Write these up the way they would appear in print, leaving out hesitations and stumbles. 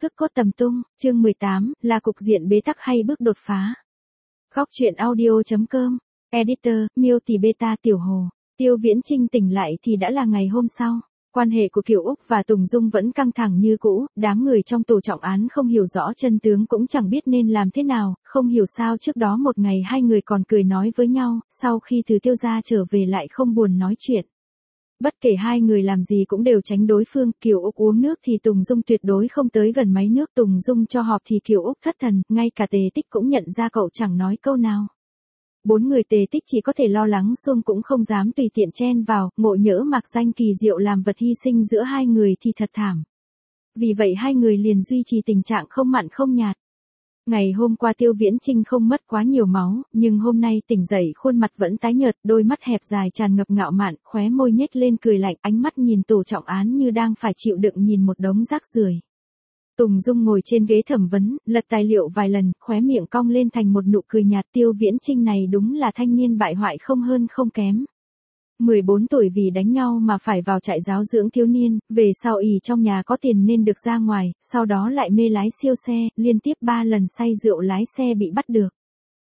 Cước cốt tầm tung, chương 18, là cục diện bế tắc hay bước đột phá. Góc truyện audio.com, Editor, Miêu Tỳ Beta Tiểu Hồ. Tiêu Viễn Chinh tỉnh lại thì đã là ngày hôm sau. Quan hệ của Kiều Úc và Tùng Dung vẫn căng thẳng như cũ, đám người trong tổ trọng án không hiểu rõ chân tướng cũng chẳng biết nên làm thế nào, không hiểu sao trước đó một ngày hai người còn cười nói với nhau, sau khi từ Tiêu gia trở về lại không buồn nói chuyện. Bất kể hai người làm gì cũng đều tránh đối phương, Kiều Úc uống nước thì Tùng Dung tuyệt đối không tới gần máy nước, Tùng Dung cho họp thì Kiều Úc thất thần, ngay cả Tề Tích cũng nhận ra cậu chẳng nói câu nào. Bốn người Tề Tích chỉ có thể lo lắng xung cũng không dám tùy tiện chen vào, ngộ nhỡ mặc danh kỳ diệu làm vật hy sinh giữa hai người thì thật thảm. Vì vậy hai người liền duy trì tình trạng không mặn không nhạt. Ngày hôm qua Tiêu Viễn Chinh không mất quá nhiều máu, nhưng hôm nay tỉnh dậy khuôn mặt vẫn tái nhợt, đôi mắt hẹp dài tràn ngập ngạo mạn, khóe môi nhếch lên cười lạnh, ánh mắt nhìn tổ trọng án như đang phải chịu đựng nhìn một đống rác rưởi. Tùng Dung ngồi trên ghế thẩm vấn, lật tài liệu vài lần, khóe miệng cong lên thành một nụ cười nhạt. Tiêu Viễn Chinh này đúng là thanh niên bại hoại không hơn không kém. 14 tuổi vì đánh nhau mà phải vào trại giáo dưỡng thiếu niên, về sau ỷ trong nhà có tiền nên được ra ngoài, sau đó lại mê lái siêu xe, liên tiếp 3 lần say rượu lái xe bị bắt được.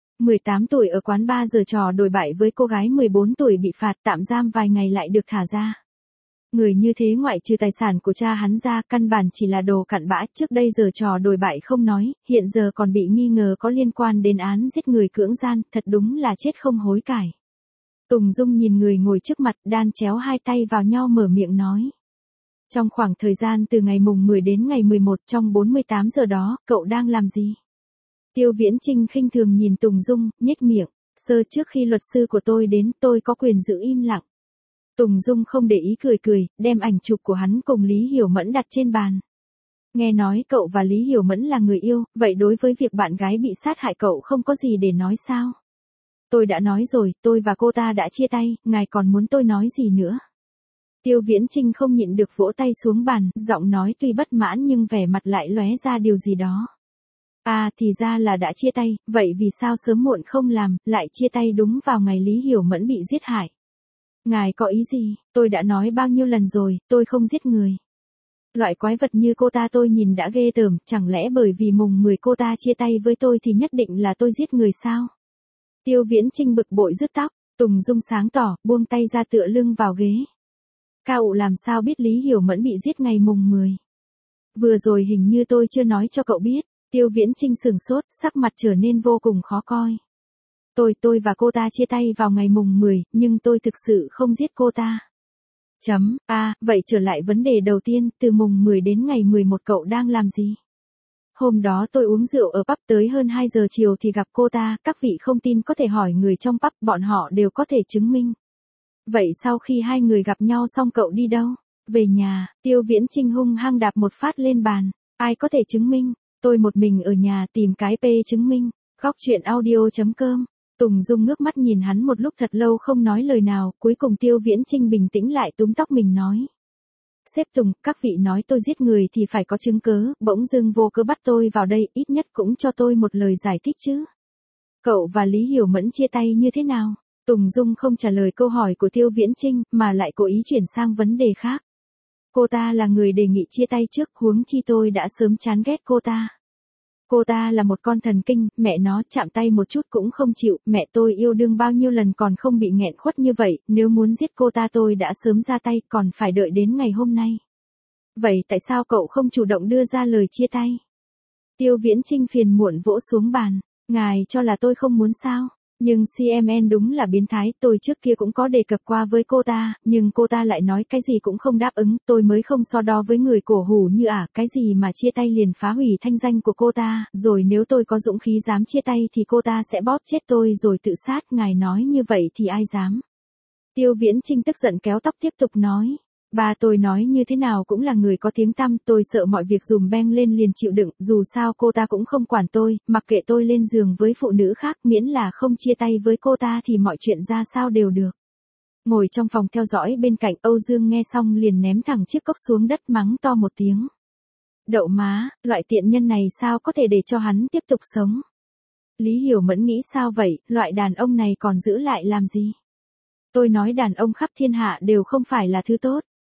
18 tuổi ở quán bar giở trò đồi bại với cô gái 14 tuổi bị phạt tạm giam vài ngày lại được thả ra. Người như thế ngoại trừ tài sản của cha hắn ra, căn bản chỉ là đồ cặn bã, trước đây giở trò đồi bại không nói, hiện giờ còn bị nghi ngờ có liên quan đến án giết người cưỡng gian, thật đúng là chết không hối cải. Tùng Dung nhìn người ngồi trước mặt, đan chéo hai tay vào nhau mở miệng nói. Trong khoảng thời gian từ ngày mùng 10 đến ngày 11 trong 48 giờ đó, cậu đang làm gì? Tiêu Viễn Chinh khinh thường nhìn Tùng Dung, nhếch miệng, sơ trước khi luật sư của tôi đến, tôi có quyền giữ im lặng. Tùng Dung không để ý cười cười, đem ảnh chụp của hắn cùng Lý Hiểu Mẫn đặt trên bàn. Nghe nói cậu và Lý Hiểu Mẫn là người yêu, vậy đối với việc bạn gái bị sát hại cậu không có gì để nói sao? Tôi đã nói rồi, tôi và cô ta đã chia tay, ngài còn muốn tôi nói gì nữa? Tiêu Viễn Chinh không nhịn được vỗ tay xuống bàn, giọng nói tuy bất mãn nhưng vẻ mặt lại lóe ra điều gì đó. À thì ra là đã chia tay, vậy vì sao sớm muộn không làm, lại chia tay đúng vào ngày Lý Hiểu Mẫn bị giết hại? Ngài có ý gì? Tôi đã nói bao nhiêu lần rồi, tôi không giết người. Loại quái vật như cô ta tôi nhìn đã ghê tởm, chẳng lẽ bởi vì mùng 10 cô ta chia tay với tôi thì nhất định là tôi giết người sao? Tiêu Viễn Chinh bực bội rứt tóc, Tùng Dung sáng tỏ, buông tay ra tựa lưng vào ghế. Cậu làm sao biết Lý Hiểu Mẫn bị giết ngày mùng 10? Vừa rồi hình như tôi chưa nói cho cậu biết. Tiêu Viễn Chinh sửng sốt, sắc mặt trở nên vô cùng khó coi. Tôi và cô ta chia tay vào ngày mùng 10, nhưng tôi thực sự không giết cô ta. Vậy trở lại vấn đề đầu tiên, từ mùng 10 đến ngày 11 cậu đang làm gì? Hôm đó tôi uống rượu ở pub tới hơn 2 giờ chiều thì gặp cô ta, các vị không tin có thể hỏi người trong pub, bọn họ đều có thể chứng minh. Vậy sau khi hai người gặp nhau xong cậu đi đâu? Về nhà. Tiêu Viễn Chinh hung hăng đạp một phát lên bàn. Ai có thể chứng minh? Tôi một mình ở nhà tìm cái chứng minh. Góc truyện audio.com. Tùng Dung ngước mắt nhìn hắn một lúc thật lâu không nói lời nào, cuối cùng Tiêu Viễn Chinh bình tĩnh lại túm tóc mình nói. Sếp Tùng, các vị nói tôi giết người thì phải có chứng cớ, bỗng dưng vô cớ bắt tôi vào đây, ít nhất cũng cho tôi một lời giải thích chứ. Cậu và Lý Hiểu Mẫn chia tay như thế nào? Tùng Dung không trả lời câu hỏi của Tiêu Viễn Chinh, mà lại cố ý chuyển sang vấn đề khác. Cô ta là người đề nghị chia tay trước, huống chi tôi đã sớm chán ghét cô ta. Cô ta là một con thần kinh, mẹ nó chạm tay một chút cũng không chịu, mẹ tôi yêu đương bao nhiêu lần còn không bị nghẹn khuất như vậy, nếu muốn giết cô ta tôi đã sớm ra tay, còn phải đợi đến ngày hôm nay. Vậy tại sao cậu không chủ động đưa ra lời chia tay? Tiêu Viễn Chinh phiền muộn vỗ xuống bàn, ngài cho là tôi không muốn sao? Nhưng CMN đúng là biến thái, tôi trước kia cũng có đề cập qua với cô ta, nhưng cô ta lại nói cái gì cũng không đáp ứng, tôi mới không so đo với người cổ hủ như cái gì mà chia tay liền phá hủy thanh danh của cô ta, rồi nếu tôi có dũng khí dám chia tay thì cô ta sẽ bóp chết tôi rồi tự sát, ngài nói như vậy thì ai dám. Tiêu Viễn Chinh tức giận kéo tóc tiếp tục nói. Ba tôi nói như thế nào cũng là người có tiếng tăm, tôi sợ mọi việc dùm beng lên liền chịu đựng, dù sao cô ta cũng không quản tôi, mặc kệ tôi lên giường với phụ nữ khác, miễn là không chia tay với cô ta thì mọi chuyện ra sao đều được. Ngồi trong phòng theo dõi bên cạnh, Âu Dương nghe xong liền ném thẳng chiếc cốc xuống đất mắng to một tiếng. Đậu má, loại tiện nhân này sao có thể để cho hắn tiếp tục sống? Lý Hiểu Mẫn nghĩ sao vậy, loại đàn ông này còn giữ lại làm gì? Tôi nói đàn ông khắp thiên hạ đều không phải là thứ tốt.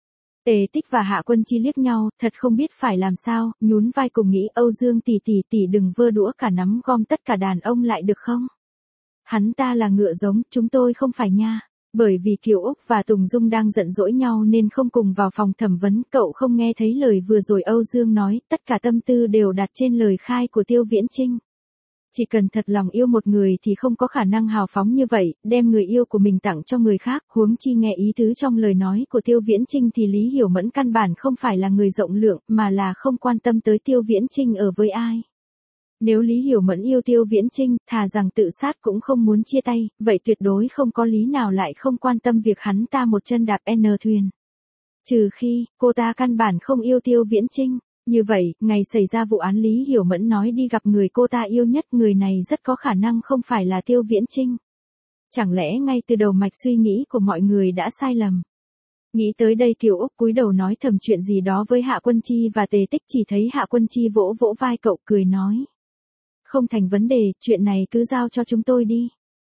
Tề Tích và Hạ Quân Chi liếc nhau, thật không biết phải làm sao, nhún vai cùng nghĩ Âu Dương tỷ đừng vơ đũa cả nắm gom tất cả đàn ông lại được không? Hắn ta là ngựa giống, chúng tôi không phải nha. Bởi vì Kiều Úc và Tùng Dung đang giận dỗi nhau nên không cùng vào phòng thẩm vấn, cậu không nghe thấy lời vừa rồi Âu Dương nói, tất cả tâm tư đều đặt trên lời khai của Tiêu Viễn Chinh. Chỉ cần thật lòng yêu một người thì không có khả năng hào phóng như vậy, đem người yêu của mình tặng cho người khác, huống chi nghe ý tứ trong lời nói của Tiêu Viễn Chinh thì Lý Hiểu Mẫn căn bản không phải là người rộng lượng, mà là không quan tâm tới Tiêu Viễn Chinh ở với ai. Nếu Lý Hiểu Mẫn yêu Tiêu Viễn Chinh, thà rằng tự sát cũng không muốn chia tay, vậy tuyệt đối không có lý nào lại không quan tâm việc hắn ta một chân đạp N thuyền. Trừ khi, cô ta căn bản không yêu Tiêu Viễn Chinh. Như vậy, ngày xảy ra vụ án Lý Hiểu Mẫn nói đi gặp người cô ta yêu nhất, người này rất có khả năng không phải là Tiêu Viễn Chinh. Chẳng lẽ ngay từ đầu mạch suy nghĩ của mọi người đã sai lầm? Nghĩ tới đây Kiều Úc cúi đầu nói thầm chuyện gì đó với Hạ Quân Chi và Tề Tích, chỉ thấy Hạ Quân Chi vỗ vỗ vai cậu cười nói. Không thành vấn đề, chuyện này cứ giao cho chúng tôi đi.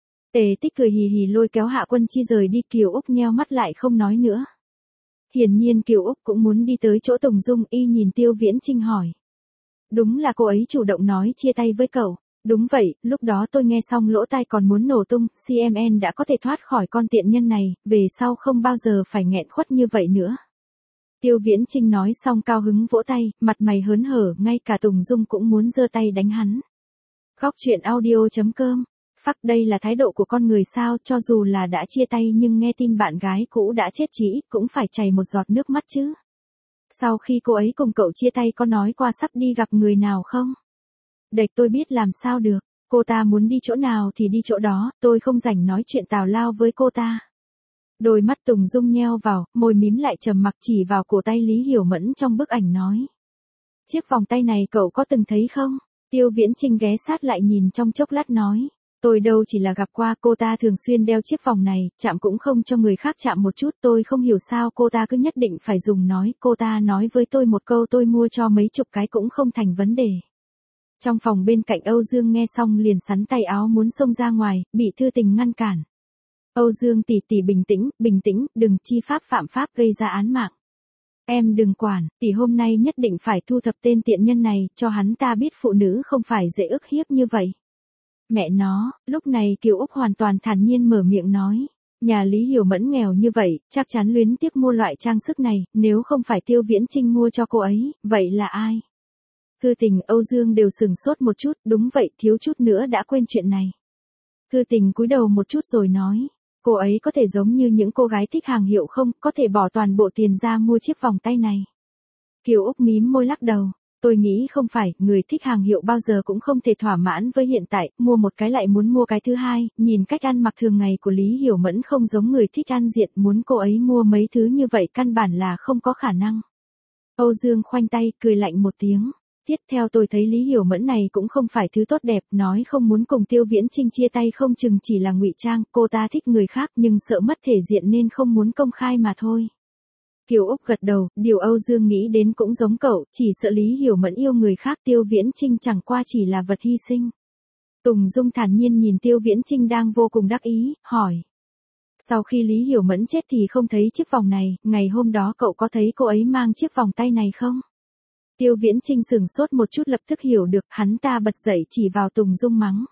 Tề Tích cười hì hì lôi kéo Hạ Quân Chi rời đi, Kiều Úc nheo mắt lại không nói nữa. Hiển nhiên Kiều Úc cũng muốn đi tới chỗ Tùng Dung, y nhìn Tiêu Viễn Chinh hỏi. Đúng là cô ấy chủ động nói chia tay với cậu. Đúng vậy, lúc đó tôi nghe xong lỗ tai còn muốn nổ tung, CMN đã có thể thoát khỏi con tiện nhân này, về sau không bao giờ phải nghẹn khuất như vậy nữa. Tiêu Viễn Chinh nói xong cao hứng vỗ tay, mặt mày hớn hở, ngay cả Tùng Dung cũng muốn giơ tay đánh hắn. Góc truyện audio.com. Phắc, đây là thái độ của con người sao, cho dù là đã chia tay nhưng nghe tin bạn gái cũ đã chết chí ít cũng phải chảy một giọt nước mắt chứ. Sau khi cô ấy cùng cậu chia tay có nói qua sắp đi gặp người nào không? Đệch tôi biết làm sao được, cô ta muốn đi chỗ nào thì đi chỗ đó, tôi không rảnh nói chuyện tào lao với cô ta. Đôi mắt Tùng Dung nheo vào, môi mím lại trầm mặc chỉ vào cổ tay Lý Hiểu Mẫn trong bức ảnh nói. Chiếc vòng tay này cậu có từng thấy không? Tiêu Viễn Chinh ghé sát lại nhìn trong chốc lát nói. Tôi đâu chỉ là gặp qua, cô ta thường xuyên đeo chiếc vòng này, chạm cũng không cho người khác chạm một chút, tôi không hiểu sao cô ta cứ nhất định phải dùng nói, cô ta nói với tôi một câu tôi mua cho mấy chục cái cũng không thành vấn đề. Trong phòng bên cạnh Âu Dương nghe xong liền sắn tay áo muốn xông ra ngoài, bị Thư Tình ngăn cản. Âu Dương tỷ bình tĩnh, đừng chi pháp phạm pháp gây ra án mạng. Em đừng quản, tỷ hôm nay nhất định phải thu thập tên tiện nhân này, cho hắn ta biết phụ nữ không phải dễ ức hiếp như vậy. Mẹ nó, lúc này Kiều Úc hoàn toàn thản nhiên mở miệng nói. Nhà Lý Hiểu Mẫn nghèo như vậy, chắc chắn luyến tiếc mua loại trang sức này, nếu không phải Tiêu Viễn Chinh mua cho cô ấy, vậy là ai? Thư Tình, Âu Dương đều sừng sốt một chút, đúng vậy, thiếu chút nữa đã quên chuyện này. Thư Tình cúi đầu một chút rồi nói. Cô ấy có thể giống như những cô gái thích hàng hiệu không, có thể bỏ toàn bộ tiền ra mua chiếc vòng tay này. Kiều Úc mím môi lắc đầu. Tôi nghĩ không phải, người thích hàng hiệu bao giờ cũng không thể thỏa mãn với hiện tại, mua một cái lại muốn mua cái thứ hai, nhìn cách ăn mặc thường ngày của Lý Hiểu Mẫn không giống người thích ăn diện, muốn cô ấy mua mấy thứ như vậy căn bản là không có khả năng. Âu Dương khoanh tay, cười lạnh một tiếng. Tiếp theo tôi thấy Lý Hiểu Mẫn này cũng không phải thứ tốt đẹp, nói không muốn cùng Tiêu Viễn Chinh chia tay không chừng chỉ là ngụy trang, cô ta thích người khác nhưng sợ mất thể diện nên không muốn công khai mà thôi. Kiều Úc gật đầu, điều Âu Dương nghĩ đến cũng giống cậu, chỉ sợ Lý Hiểu Mẫn yêu người khác, Tiêu Viễn Chinh chẳng qua chỉ là vật hy sinh. Tùng Dung thản nhiên nhìn Tiêu Viễn Chinh đang vô cùng đắc ý, hỏi. Sau khi Lý Hiểu Mẫn chết thì không thấy chiếc vòng này, ngày hôm đó cậu có thấy cô ấy mang chiếc vòng tay này không? Tiêu Viễn Chinh sừng sốt một chút lập tức hiểu được, hắn ta bật dậy chỉ vào Tùng Dung mắng.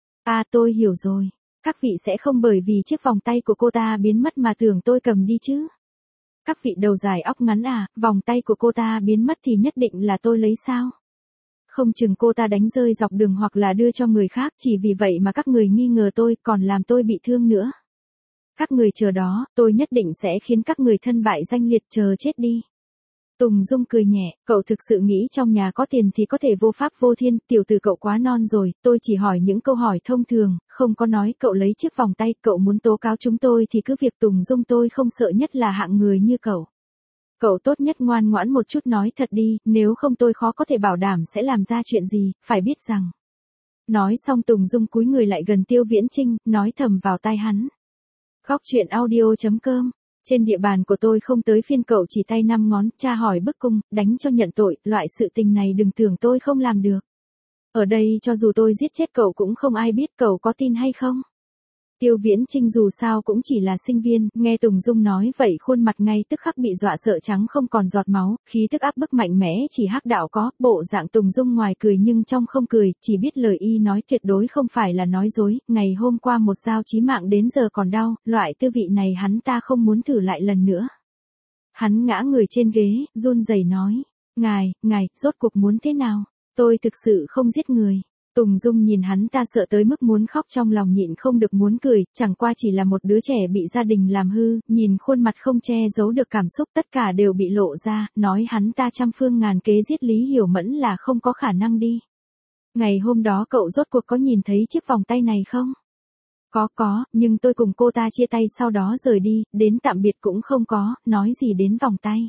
À tôi hiểu rồi, các vị sẽ không bởi vì chiếc vòng tay của cô ta biến mất mà tưởng tôi cầm đi chứ. Các vị đầu dài óc ngắn à, vòng tay của cô ta biến mất thì nhất định là tôi lấy sao? Không chừng cô ta đánh rơi dọc đường hoặc là đưa cho người khác, chỉ vì vậy mà các người nghi ngờ tôi, còn làm tôi bị thương nữa. Các người chờ đó, tôi nhất định sẽ khiến các người thân bại danh liệt, chờ chết đi. Tùng Dung cười nhẹ, cậu thực sự nghĩ trong nhà có tiền thì có thể vô pháp vô thiên, tiểu tử cậu quá non rồi, tôi chỉ hỏi những câu hỏi thông thường, không có nói cậu lấy chiếc vòng tay, cậu muốn tố cáo chúng tôi thì cứ việc. Tùng Dung tôi không sợ nhất là hạng người như cậu. Cậu tốt nhất ngoan ngoãn một chút nói thật đi, nếu không tôi khó có thể bảo đảm sẽ làm ra chuyện gì, phải biết rằng. Nói xong Tùng Dung cúi người lại gần Tiêu Viễn Chinh, nói thầm vào tai hắn. Góc truyện audio.com. Trên địa bàn của tôi không tới phiên cậu chỉ tay 5 ngón, tra hỏi bức cung, đánh cho nhận tội, loại sự tình này đừng tưởng tôi không làm được. Ở đây cho dù tôi giết chết cậu cũng không ai biết, cậu có tin hay không? Tiêu Viễn Trinh dù sao cũng chỉ là sinh viên, nghe Tùng Dung nói vậy khuôn mặt ngay tức khắc bị dọa sợ trắng không còn giọt máu, khí tức áp bức mạnh mẽ chỉ hắc đạo có, bộ dạng Tùng Dung ngoài cười nhưng trong không cười, chỉ biết lời y nói tuyệt đối không phải là nói dối, ngày hôm qua một dao chí mạng đến giờ còn đau, loại tư vị này hắn ta không muốn thử lại lần nữa. Hắn ngã người trên ghế, run rẩy nói, ngài, rốt cuộc muốn thế nào? Tôi thực sự không giết người. Tùng Dung nhìn hắn ta sợ tới mức muốn khóc trong lòng nhịn không được muốn cười, chẳng qua chỉ là một đứa trẻ bị gia đình làm hư, nhìn khuôn mặt không che giấu được cảm xúc tất cả đều bị lộ ra, nói hắn ta trăm phương ngàn kế giết Lý Hiểu Mẫn là không có khả năng đi. Ngày hôm đó cậu rốt cuộc có nhìn thấy chiếc vòng tay này không? Có, nhưng tôi cùng cô ta chia tay sau đó rời đi, đến tạm biệt cũng không có, nói gì đến vòng tay.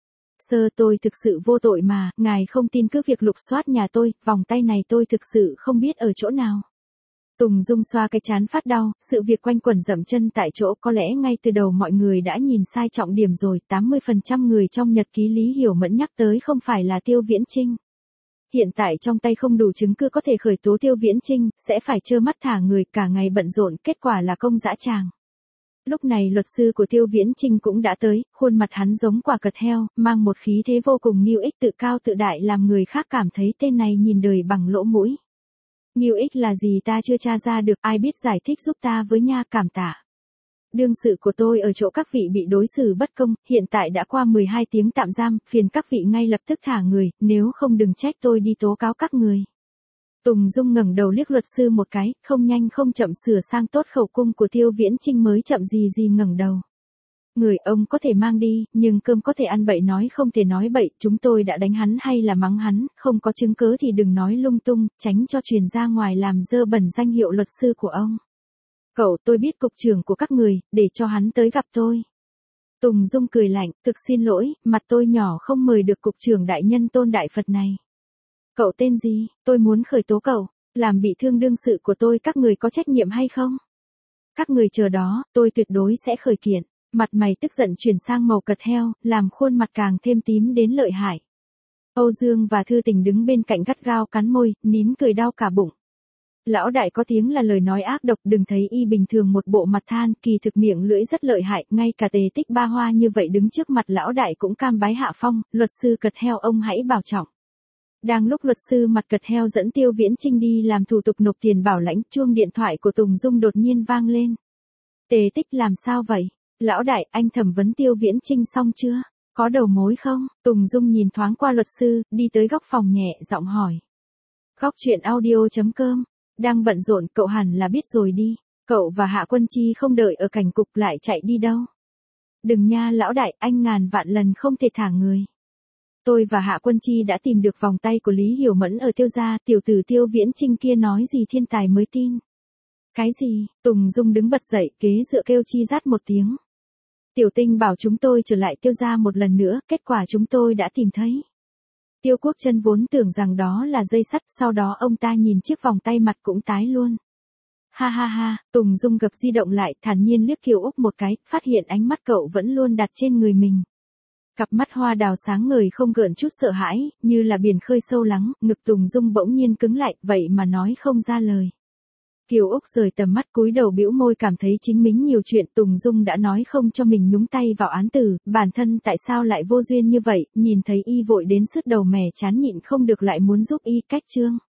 Tôi thực sự vô tội mà, ngài không tin cứ việc lục soát nhà tôi, vòng tay này tôi thực sự không biết ở chỗ nào. Tùng Dung xoa cái trán phát đau, sự việc quanh quẩn dậm chân tại chỗ có lẽ ngay từ đầu mọi người đã nhìn sai trọng điểm rồi, 80% người trong nhật ký Lý Hiểu Mẫn nhắc tới không phải là Tiêu Viễn Trinh. Hiện tại trong tay không đủ chứng cứ có thể khởi tố Tiêu Viễn Trinh, sẽ phải trơ mắt thả người cả ngày bận rộn, kết quả là công dã tràng. Lúc này luật sư của Tiêu Viễn Trinh cũng đã tới, khuôn mặt hắn giống quả cật heo, mang một khí thế vô cùng Ngưu Ích tự cao tự đại làm người khác cảm thấy tên này nhìn đời bằng lỗ mũi. Ngưu Ích là gì ta chưa tra ra được, ai biết giải thích giúp ta với nha, cảm tạ. Đương sự của tôi ở chỗ các vị bị đối xử bất công, hiện tại đã qua 12 tiếng tạm giam, phiền các vị ngay lập tức thả người, nếu không đừng trách tôi đi tố cáo các người. Tùng Dung ngẩng đầu liếc luật sư một cái, không nhanh không chậm sửa sang tốt khẩu cung của Tiêu Viễn Trinh mới chậm gì ngẩng đầu. Người ông có thể mang đi, nhưng cơm có thể ăn bậy nói không thể nói bậy, chúng tôi đã đánh hắn hay là mắng hắn, không có chứng cớ thì đừng nói lung tung, tránh cho truyền ra ngoài làm dơ bẩn danh hiệu luật sư của ông. Cậu, tôi biết cục trưởng của các người, để cho hắn tới gặp tôi. Tùng Dung cười lạnh, thực xin lỗi, mặt tôi nhỏ không mời được cục trưởng đại nhân tôn đại Phật này. Cậu tên gì, tôi muốn khởi tố cậu, làm bị thương đương sự của tôi, các người có trách nhiệm hay không? Các người chờ đó, tôi tuyệt đối sẽ khởi kiện. Mặt mày tức giận chuyển sang màu cật heo, làm khuôn mặt càng thêm tím đến lợi hại. Âu Dương và Thư Tình đứng bên cạnh gắt gao cắn môi, nín cười đau cả bụng. Lão đại có tiếng là lời nói ác độc, đừng thấy y bình thường một bộ mặt than, kỳ thực miệng lưỡi rất lợi hại, ngay cả Tề Tích Ba Hoa như vậy đứng trước mặt lão đại cũng cam bái hạ phong, luật sư cật heo ông hãy bảo trọng. Đang lúc luật sư mặt cật heo dẫn Tiêu Viễn Trinh đi làm thủ tục nộp tiền bảo lãnh, chuông điện thoại của Tùng Dung đột nhiên vang lên. Tề Tích làm sao vậy? Lão đại, anh thẩm vấn Tiêu Viễn Trinh xong chưa? Có đầu mối không? Tùng Dung nhìn thoáng qua luật sư, đi tới góc phòng nhẹ giọng hỏi. Góc chuyện audio.com. Đang bận rộn, cậu hẳn là biết rồi đi. Cậu và Hạ Quân Chi không đợi ở cảnh cục lại chạy đi đâu. Đừng nha lão đại, anh ngàn vạn lần không thể thả người. Tôi và Hạ Quân Chi đã tìm được vòng tay của Lý Hiểu Mẫn ở Tiêu gia, tiểu tử Tiêu Viễn Trinh kia nói gì thiên tài mới tin. Cái gì? Tùng Dung đứng bật dậy, kế dựa kêu chi rát một tiếng. Tiểu Tinh bảo chúng tôi trở lại Tiêu gia một lần nữa, kết quả chúng tôi đã tìm thấy. Tiêu Quốc Chân vốn tưởng rằng đó là dây sắt, sau đó ông ta nhìn chiếc vòng tay mặt cũng tái luôn. Ha, Tùng Dung gập di động lại, thản nhiên liếc Kiều Úc một cái, phát hiện ánh mắt cậu vẫn luôn đặt trên người mình. Cặp mắt hoa đào sáng ngời không gợn chút sợ hãi, như là biển khơi sâu lắng, ngực Tùng Dung bỗng nhiên cứng lại, vậy mà nói không ra lời. Kiều Úc rời tầm mắt cúi đầu bĩu môi cảm thấy chính mình nhiều chuyện Tùng Dung đã nói không cho mình nhúng tay vào án tử, bản thân tại sao lại vô duyên như vậy, nhìn thấy y vội đến sứt đầu mẻ chán nhịn không được lại muốn giúp y cách chương.